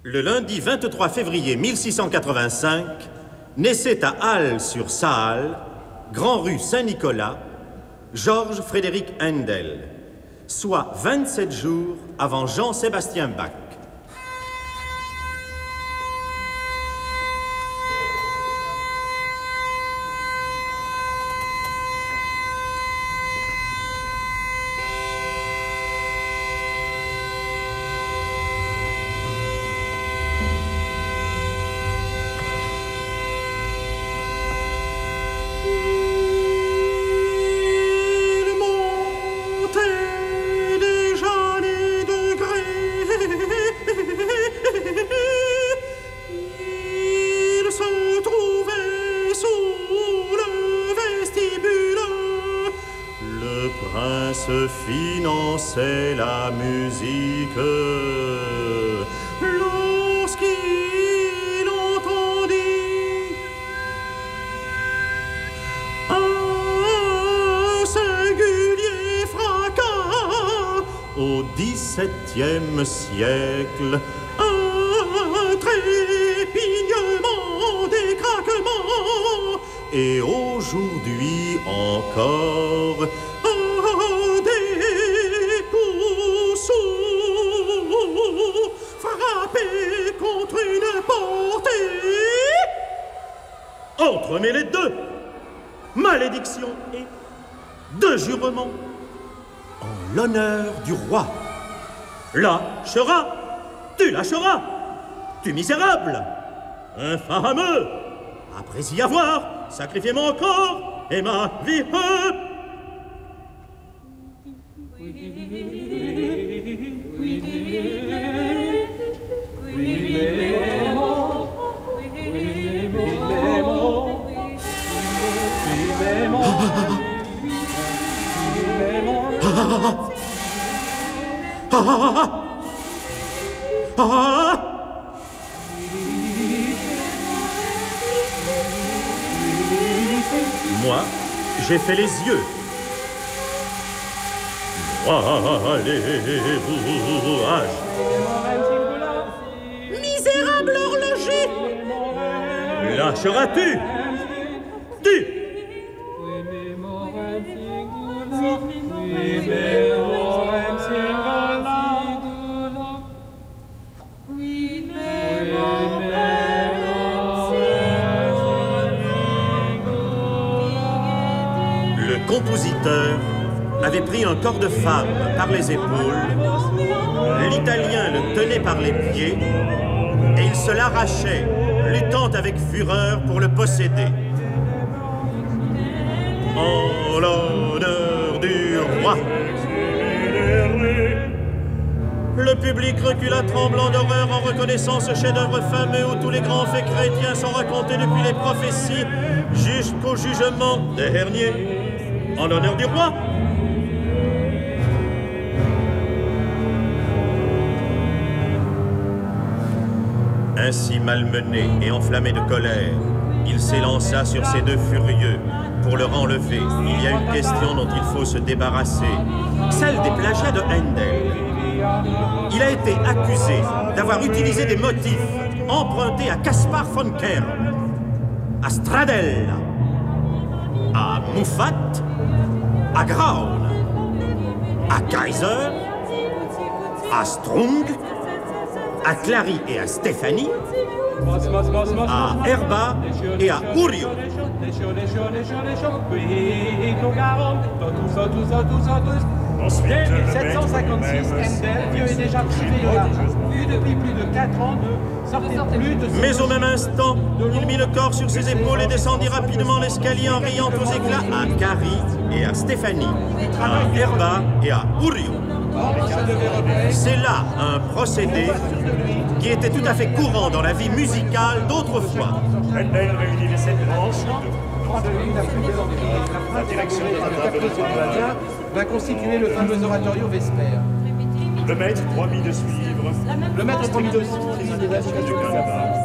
Le lundi 23 février 1685, naissait à Halle-sur-Saale, Grand Rue Saint-Nicolas, Georges Frédéric Handel, soit 27 jours avant Jean-Sébastien Bach. Finançait la musique lorsqu'il entendit un singulier fracas au XVIIe siècle, un trépignement, des craquements, et aujourd'hui encore entremêlés deux malédictions et deux jurements en l'honneur du roi. Lâcheras, tu lâcheras, tu misérable, infameux, après y avoir sacrifié mon corps et ma vie. Moi, j'ai fait les yeux. Misérable horloger! Lâcheras-tu? Tu! Le compositeur avait pris un corps de femme par les épaules, l'Italien le tenait par les pieds, et il se l'arrachait, luttant avec fureur pour le posséder. En l'honneur du roi. Le public recula tremblant d'horreur en reconnaissant ce chef-d'œuvre fameux où tous les grands faits chrétiens sont racontés depuis les prophéties jusqu'au jugement dernier. En l'honneur du roi. Ainsi malmené et enflammé de colère, il s'élança sur ces deux furieux. Pour leur enlever, il y a une question dont il faut se débarrasser, celle des plagiats de Handel. Il a été accusé d'avoir utilisé des motifs empruntés à Caspar von Kern, à Stradella, à Muffat, à Graun, à Kaiser, à Strung, à Clary et à Stéphanie, à Herba et à Urio. Ensuite, 1756, Handel, vieux et déjà privé de l'argent, eu depuis plus de 4 ans, ne sortait plus de... Mais au même instant, il mit le corps sur ses épaules et descendit rapidement l'escalier en riant aux éclats à Carrie et à Stéphanie, à Herba et à Urio. C'est là un procédé qui était tout à fait courant dans la vie musicale d'autrefois. Handel réunit les 7 branches. La direction de la va constituer le fameux oratorio Vesper. Le maître promis de suivre. Le maître promis de suivre les indications de la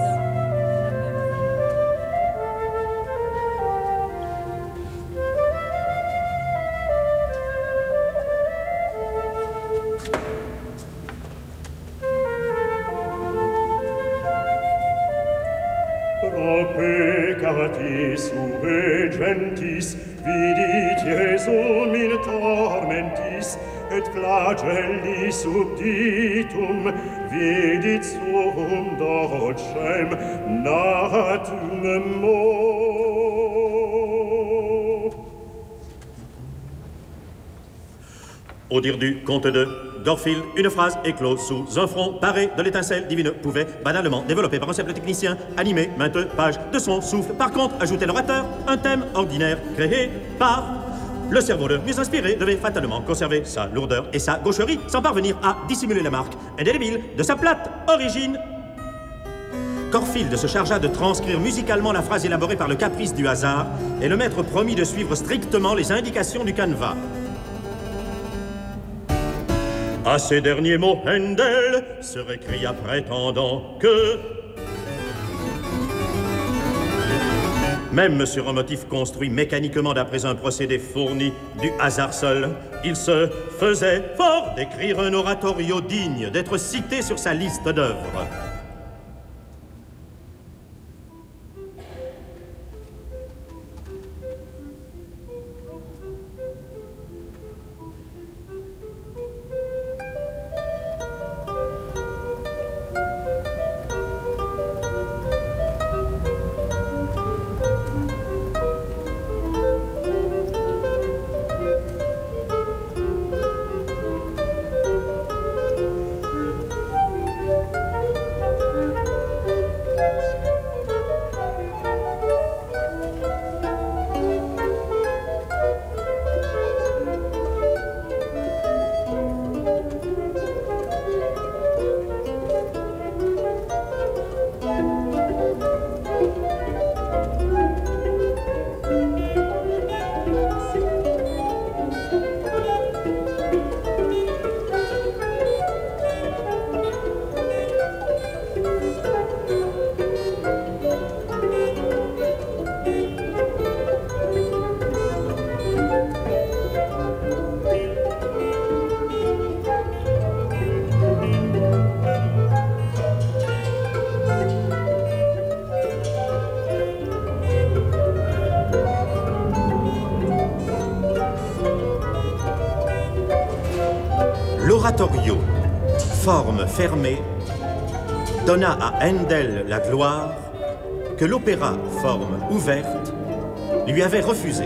O peccatis sue gentis, vidit Iesum in tormentis, et flagelli subditum, vidit suum docem natum mo. Au dire du conte de d'Orphile, une phrase éclose sous un front paré de l'étincelle divine pouvait, banalement développé par un simple technicien, animer maintes pages de son souffle. Par contre, ajoutait l'orateur un thème ordinaire créé par le cerveau le mieux inspiré devait fatalement conserver sa lourdeur et sa gaucherie sans parvenir à dissimuler la marque indélébile de sa plate origine. Corfield se chargea de transcrire musicalement la phrase élaborée par le caprice du hasard et le maître promit de suivre strictement les indications du canevas. À ces derniers mots, Handel se récria prétendant que même sur un motif construit mécaniquement d'après un procédé fourni du hasard seul, il se faisait fort d'écrire un oratorio digne d'être cité sur sa liste d'œuvres. L'oratorio, forme fermée, donna à Handel la gloire que l'opéra, forme ouverte, lui avait refusée.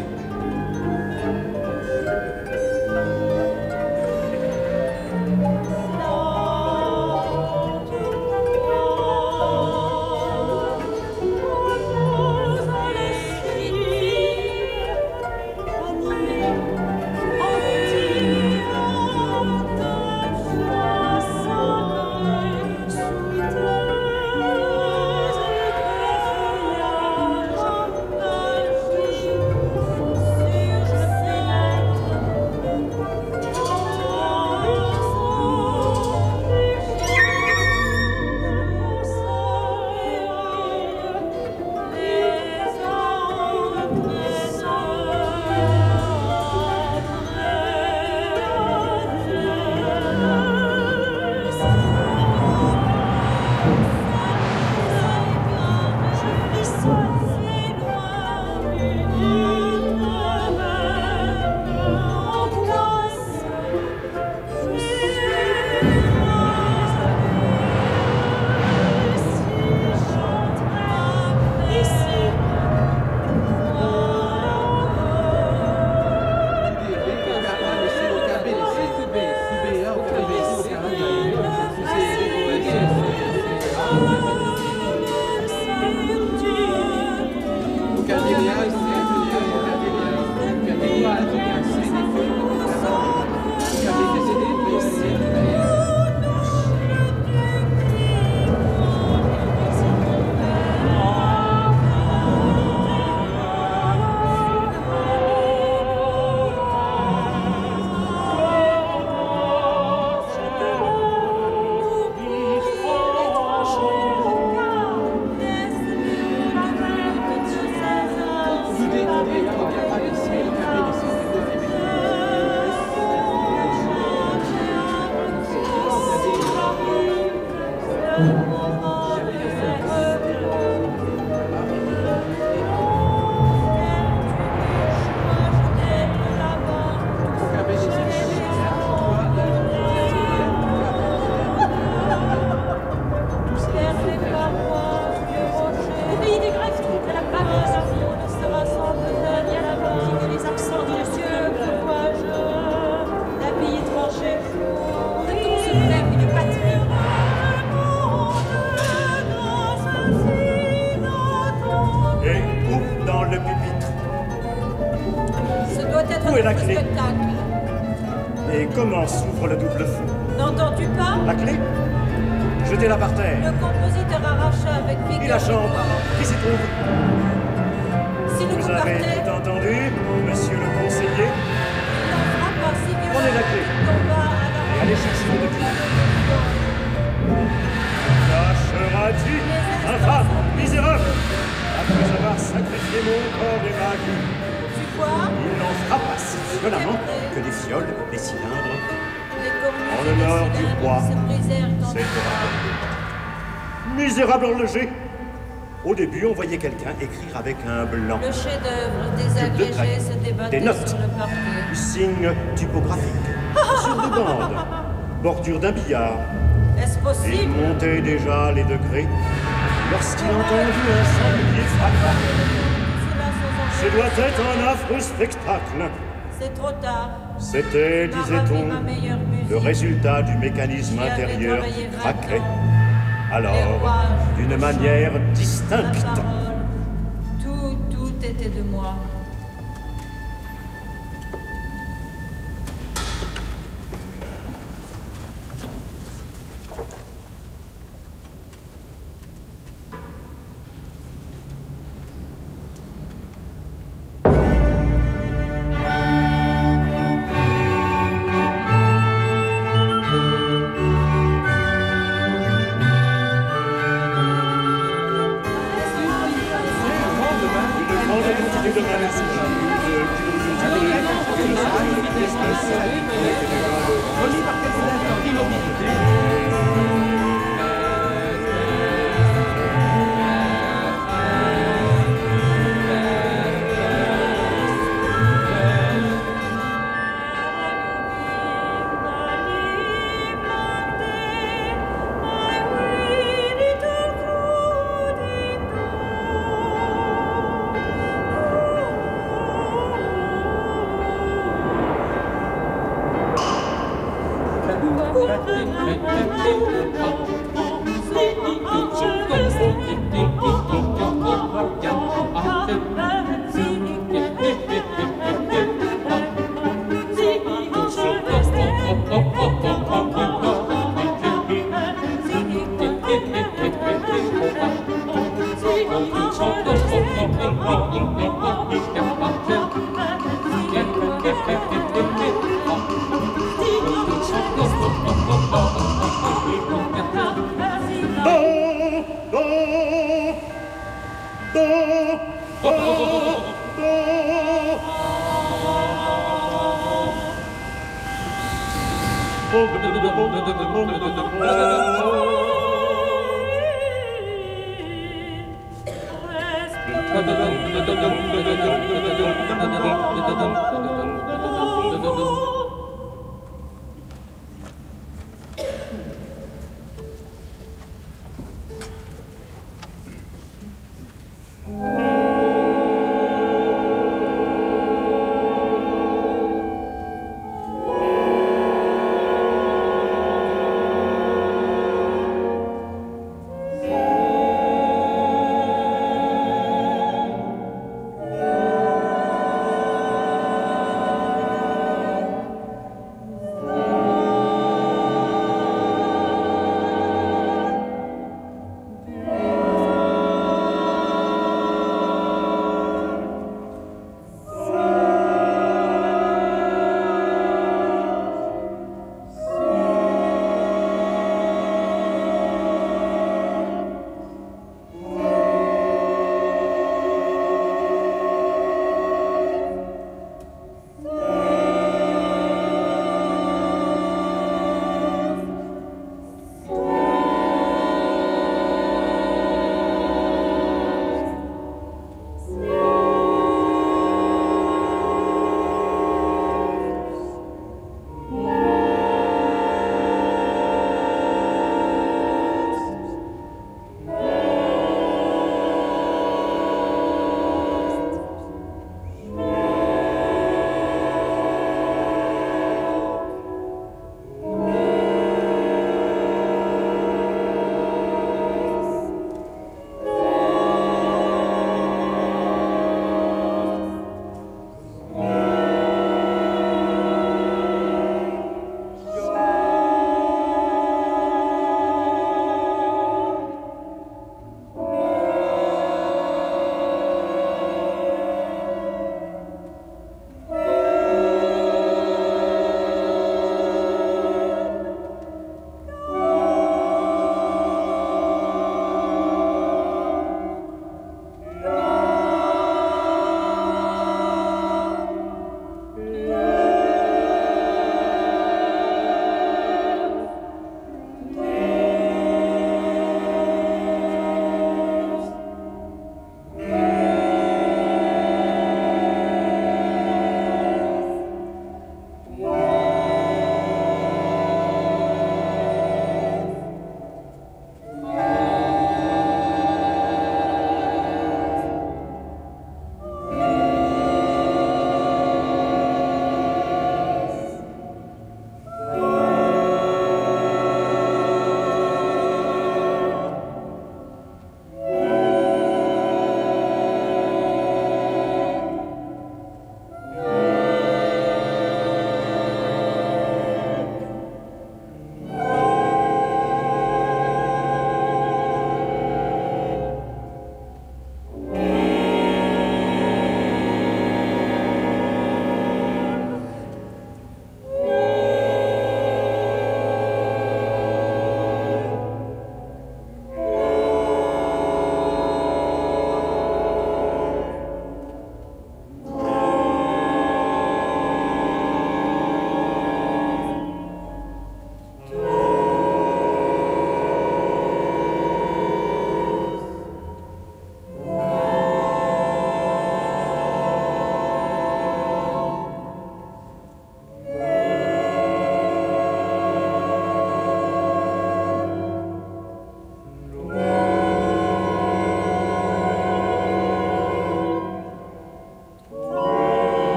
Où est la clé? Spectacle. Et comment s'ouvre le double feu? N'entends-tu pas? La clé? Jetez-la par terre. Le compositeur arracha avec vigueur. Et la chambre? Qui s'y trouve? Si le Vous coup avez partait, tout entendu, monsieur le conseiller? il n'en frappa si violemment Prenez la clé. qu'il tomba à la Et allez chercher le clé. Lâcheras-tu, infâme, misérable, après avoir sacrifié mon corps et ma vie? Tu vois, Il n'en frappa si violemment que les fioles, les cylindres, les cornues en et les l'honneur du cylindres roi, se brisèrent en c'est deux. misérable horloger. Au début, on voyait quelqu'un écrire avec un blanc. Le chef-d'œuvre De désagrégé traits, se débattait des notes, sur le parquet. signes typographiques, sur des bandes, bordure d'un billard. Est-ce Il possible? montait déjà les degrés lorsqu'il entendit un sanglier frapper. Cela sans Ce doit être un affreux spectacle. C'est trop tard. C'était, Ma disait-on, ma meilleure musique. le résultat du mécanisme J'y avais intérieur qui travaillé 20 craquait. ans. Les Alors, rouages, d'une le manière chant, distincte, la parole, tout était de moi. une grande quantité de maladies, Remis par calculateur d'immobilité.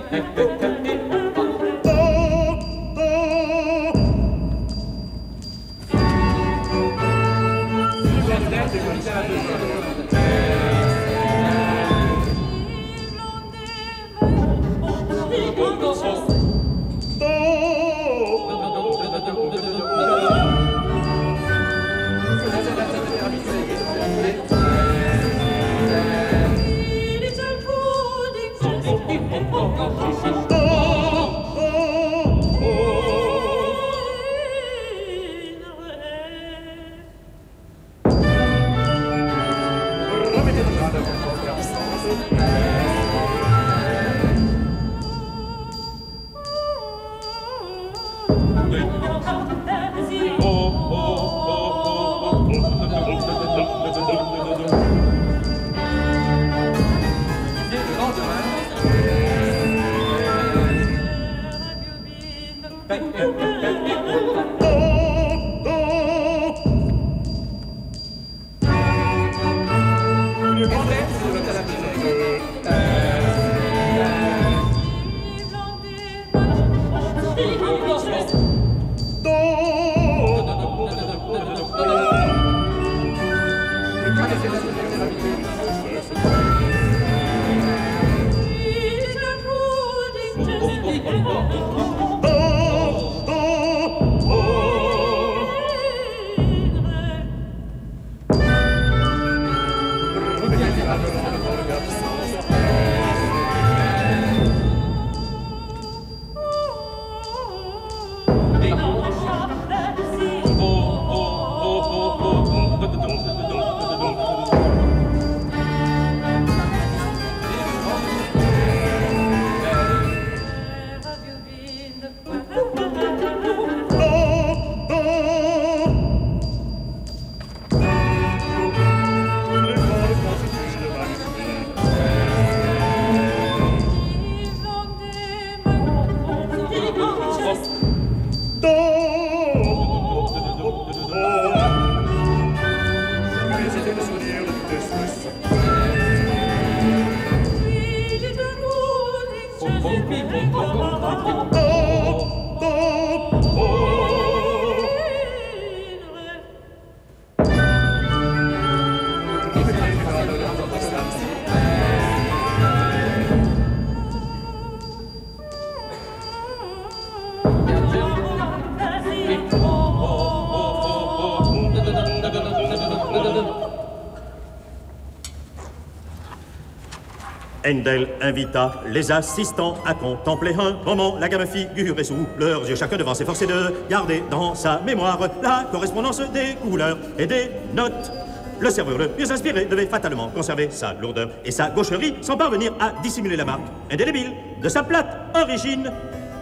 Handel invita les assistants à contempler un moment la gamme figurée sous leurs yeux, chacun devant s'efforcer de garder dans sa mémoire la correspondance des couleurs et des notes. Le serveur le mieux inspiré devait fatalement conserver sa lourdeur et sa gaucherie sans parvenir à dissimuler la marque indélébile de sa plate origine.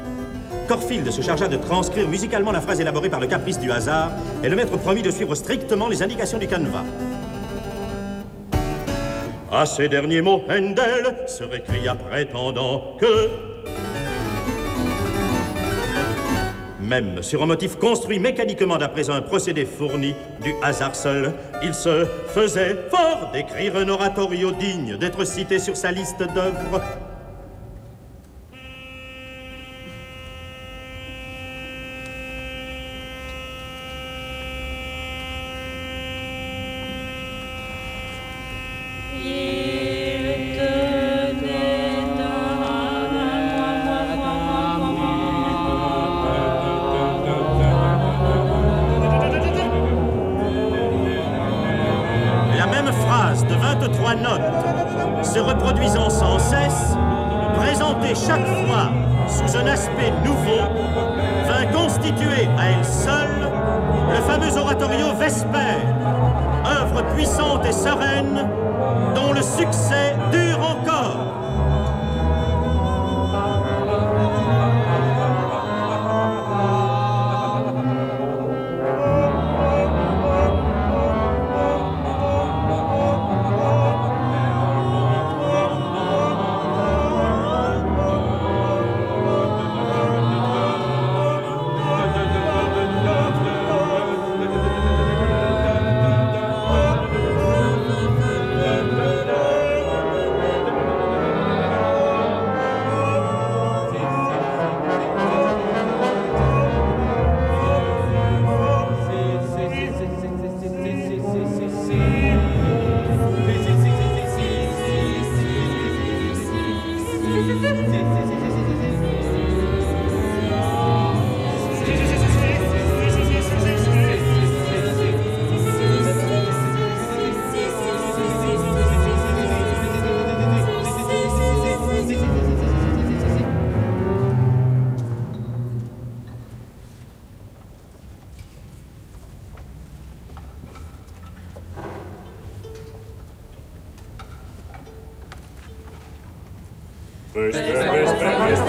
Corfield se chargea de transcrire musicalement la phrase élaborée par le caprice du hasard et le maître promit de suivre strictement les indications du canevas. À ces derniers mots, Handel se récria prétendant que même sur un motif construit mécaniquement d'après un procédé fourni du hasard seul, il se faisait fort d'écrire un oratorio digne d'être cité sur sa liste d'œuvres. Notes se reproduisant sans cesse, présentée chaque fois sous un aspect nouveau, vint constituer à elle seule le fameux oratorio Vesper, œuvre puissante et sereine dont le succès dure encore. Vesper, Vesper, Vesper,